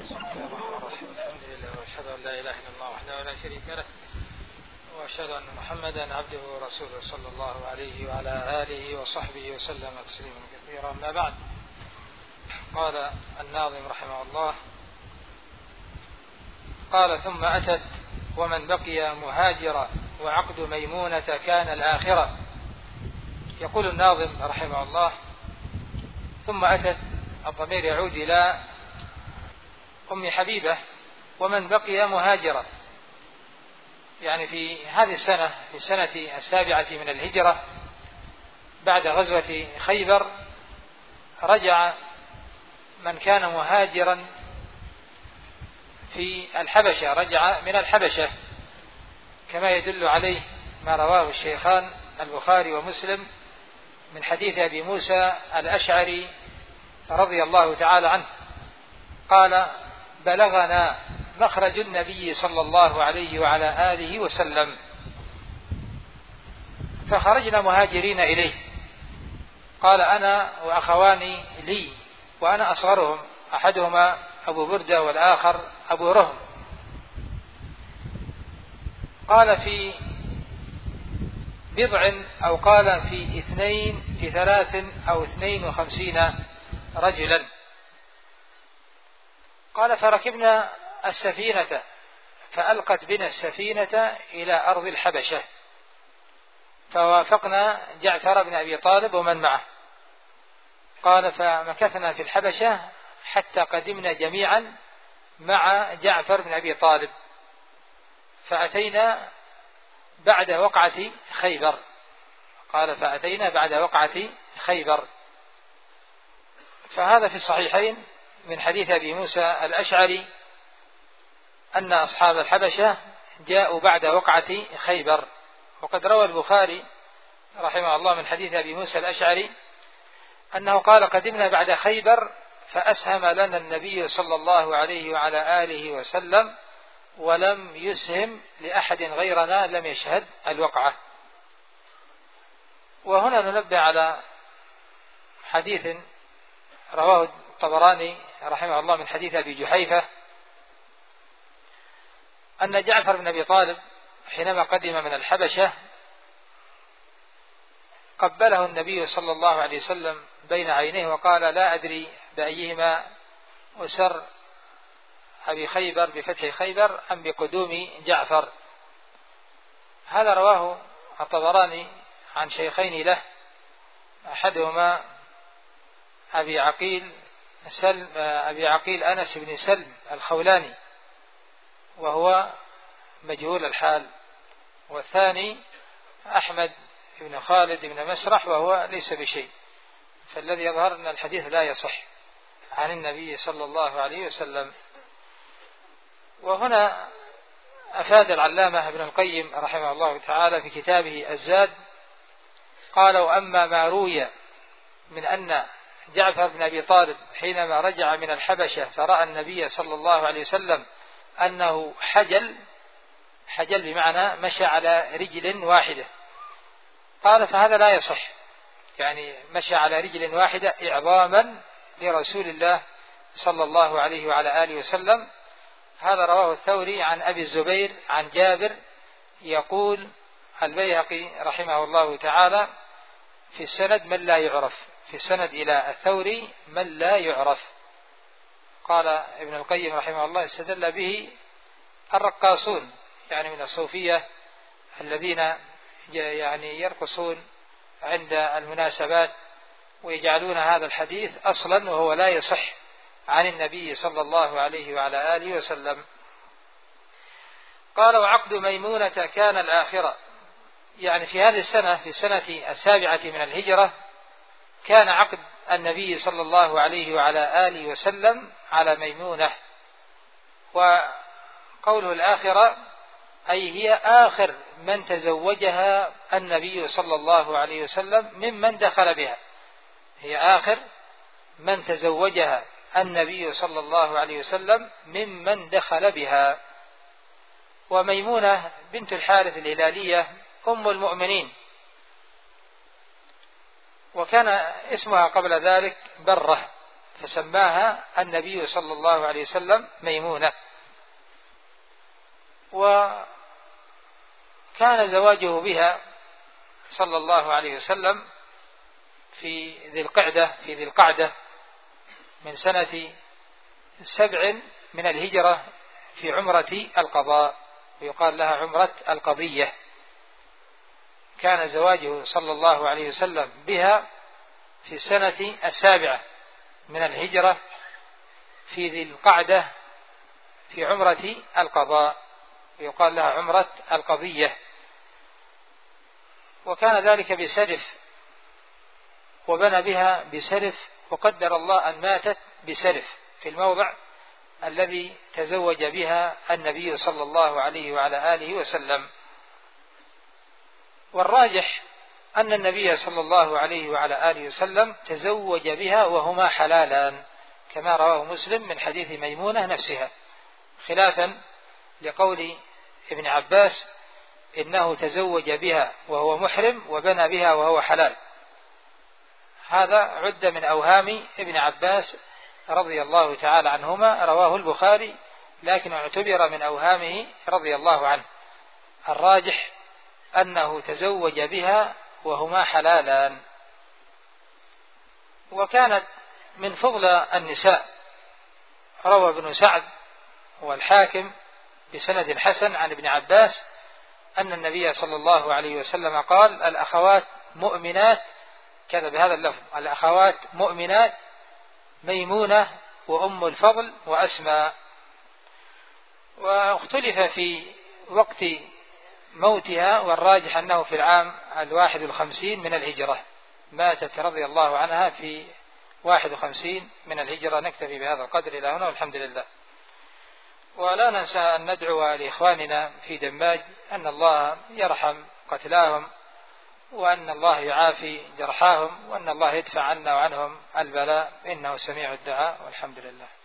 الحمد لله وأشهد أن لا إله إلا الله وحده لا شريك له وأشهد أن محمدا عبده ورسوله صلى الله عليه وعلى آله وصحبه وسلم تسليما كثيرا. أما بعد، قال الناظم رحمه الله: قال: ثم أتت ومن بقي مهاجرا وعقد ميمونة كان الآخرة. يقول الناظم رحمه الله: ثم أتت، الضمير يعود إلى أم حبيبة، ومن بقي مهاجرا، يعني في هذه السنة، في السنة 7 من الهجرة بعد غزوة خيبر، رجع من كان مهاجرا في الحبشة، رجع من الحبشة، كما يدل عليه ما رواه الشيخان البخاري ومسلم من حديث أبي موسى الأشعري رضي الله تعالى عنه قال: بلغنا مخرج النبي صلى الله عليه وعلى آله وسلم، فخرجنا مهاجرين إليه. قال: أنا وأخواني لي، وأنا أصغرهم، أحدهما أبو بردة والآخر أبو رهم. قال: في بضع، أو قال في 3 أو 52 رجلا. قال: فركبنا السفينة فألقت بنا السفينة إلى أرض الحبشة، فوافقنا جعفر بن أبي طالب ومن معه. قال: فمكثنا في الحبشة حتى قدمنا جميعا مع جعفر بن أبي طالب، فأتينا بعد وقعة خيبر. قال: فأتينا بعد وقعة خيبر. فهذا في الصحيحين من حديث أبي موسى الأشعري أن أصحاب الحبشة جاءوا بعد وقعة خيبر. وقد روى البخاري رحمه الله من حديث أبي موسى الأشعري أنه قال: قدمنا بعد خيبر فأسهم لنا النبي صلى الله عليه وعلى آله وسلم، ولم يسهم لأحد غيرنا لم يشهد الوقعة. وهنا ننبه على حديث رواه الطبراني رحمه الله من حديث أبي جحيفة أن جعفر بن أبي طالب حينما قدم من الحبشة قبله النبي صلى الله عليه وسلم بين عينيه وقال: لا أدري بأيهما أسر، أبي خيبر بفتح خيبر أم بقدوم جعفر. هذا رواه الطبراني عن شيخين له، أحدهما أبي عقيل أنس بن سلم الخولاني وهو مجهول الحال، والثاني أحمد بن خالد بن مسرح وهو ليس بشيء. فالذي يظهر أن الحديث لا يصح عن النبي صلى الله عليه وسلم. وهنا أفاد العلامة ابن القيم رحمه الله تعالى في كتابه الزاد قال: وأما ما روي من أن جعفر بن أبي طالب حينما رجع من الحبشة فرأى النبي صلى الله عليه وسلم أنه حجل بمعنى مشى على رجل واحدة، قال: فهذا لا يصح، يعني مشى على رجل واحدة إعظاما لرسول الله صلى الله عليه وعلى آله وسلم. هذا رواه الثوري عن أبي الزبير عن جابر. يقول البيهقي رحمه الله تعالى: في السند من لا يعرف، في السند إلى الثوري من لا يعرف. قال ابن القيم رحمه الله: استدل به الرقاصون، يعني من الصوفية الذين يعني يرقصون عند المناسبات ويجعلون هذا الحديث أصلا وهو لا يصح عن النبي صلى الله عليه وعلى آله وسلم. قال: وعقد ميمونة كان الآخرة، يعني في هذه السنة، في السنة 7 من الهجرة، كان عقد النبي صلى الله عليه وعلى آله وسلم على ميمونة. وقوله الآخرة أي هي آخر من تزوجها النبي صلى الله عليه وسلم ممن دخل بها، هي آخر من تزوجها النبي صلى الله عليه وسلم ممن دخل بها. وميمونة بنت الحارث الهلالية أم المؤمنين، وكان اسمها قبل ذلك برة، فسماها النبي صلى الله عليه وسلم ميمونة. وكان زواجه بها صلى الله عليه وسلم في ذي القعدة من سنة 7 من الهجرة في عمرة القضاء، ويقال لها عمرة القضية. كان زواجه صلى الله عليه وسلم بها في السنة 7 من الهجرة في ذي القعدة في عمرة القضاء، ويقال لها عمرة القضية. وكان ذلك بسرف، وبنى بها بسرف، وقدر الله أن ماتت بسرف في الموضع الذي تزوج بها النبي صلى الله عليه وعلى آله وسلم. والراجح أن النبي صلى الله عليه وعلى آله وسلم تزوج بها وهما حلالان، كما رواه مسلم من حديث ميمونة نفسها، خلافا لقول ابن عباس إنه تزوج بها وهو محرم وبنى بها وهو حلال. هذا عد من أوهام ابن عباس رضي الله تعالى عنهما، رواه البخاري، لكن اعتبر من أوهامه رضي الله عنه. الراجح أنه تزوج بها وهما حلالان. وكانت من فضل النساء، روى ابن سعد والحاكم بسند حسن عن ابن عباس أن النبي صلى الله عليه وسلم قال: الأخوات مؤمنات، كذا بهذا اللفظ: الأخوات مؤمنات ميمونة وأم الفضل وأسماء. واختلف في وقت موتها، والراجح أنه في العام 51 من الهجرة، ماتت رضي الله عنها في 51 من الهجرة. نكتفي بهذا القدر إلى هنا، والحمد لله. ولا ننسى أن ندعو لإخواننا في دماج أن الله يرحم قتلاهم، وأن الله يعافي جرحاهم، وأن الله يدفع عنا وعنهم البلاء، إنه سميع الدعاء، والحمد لله.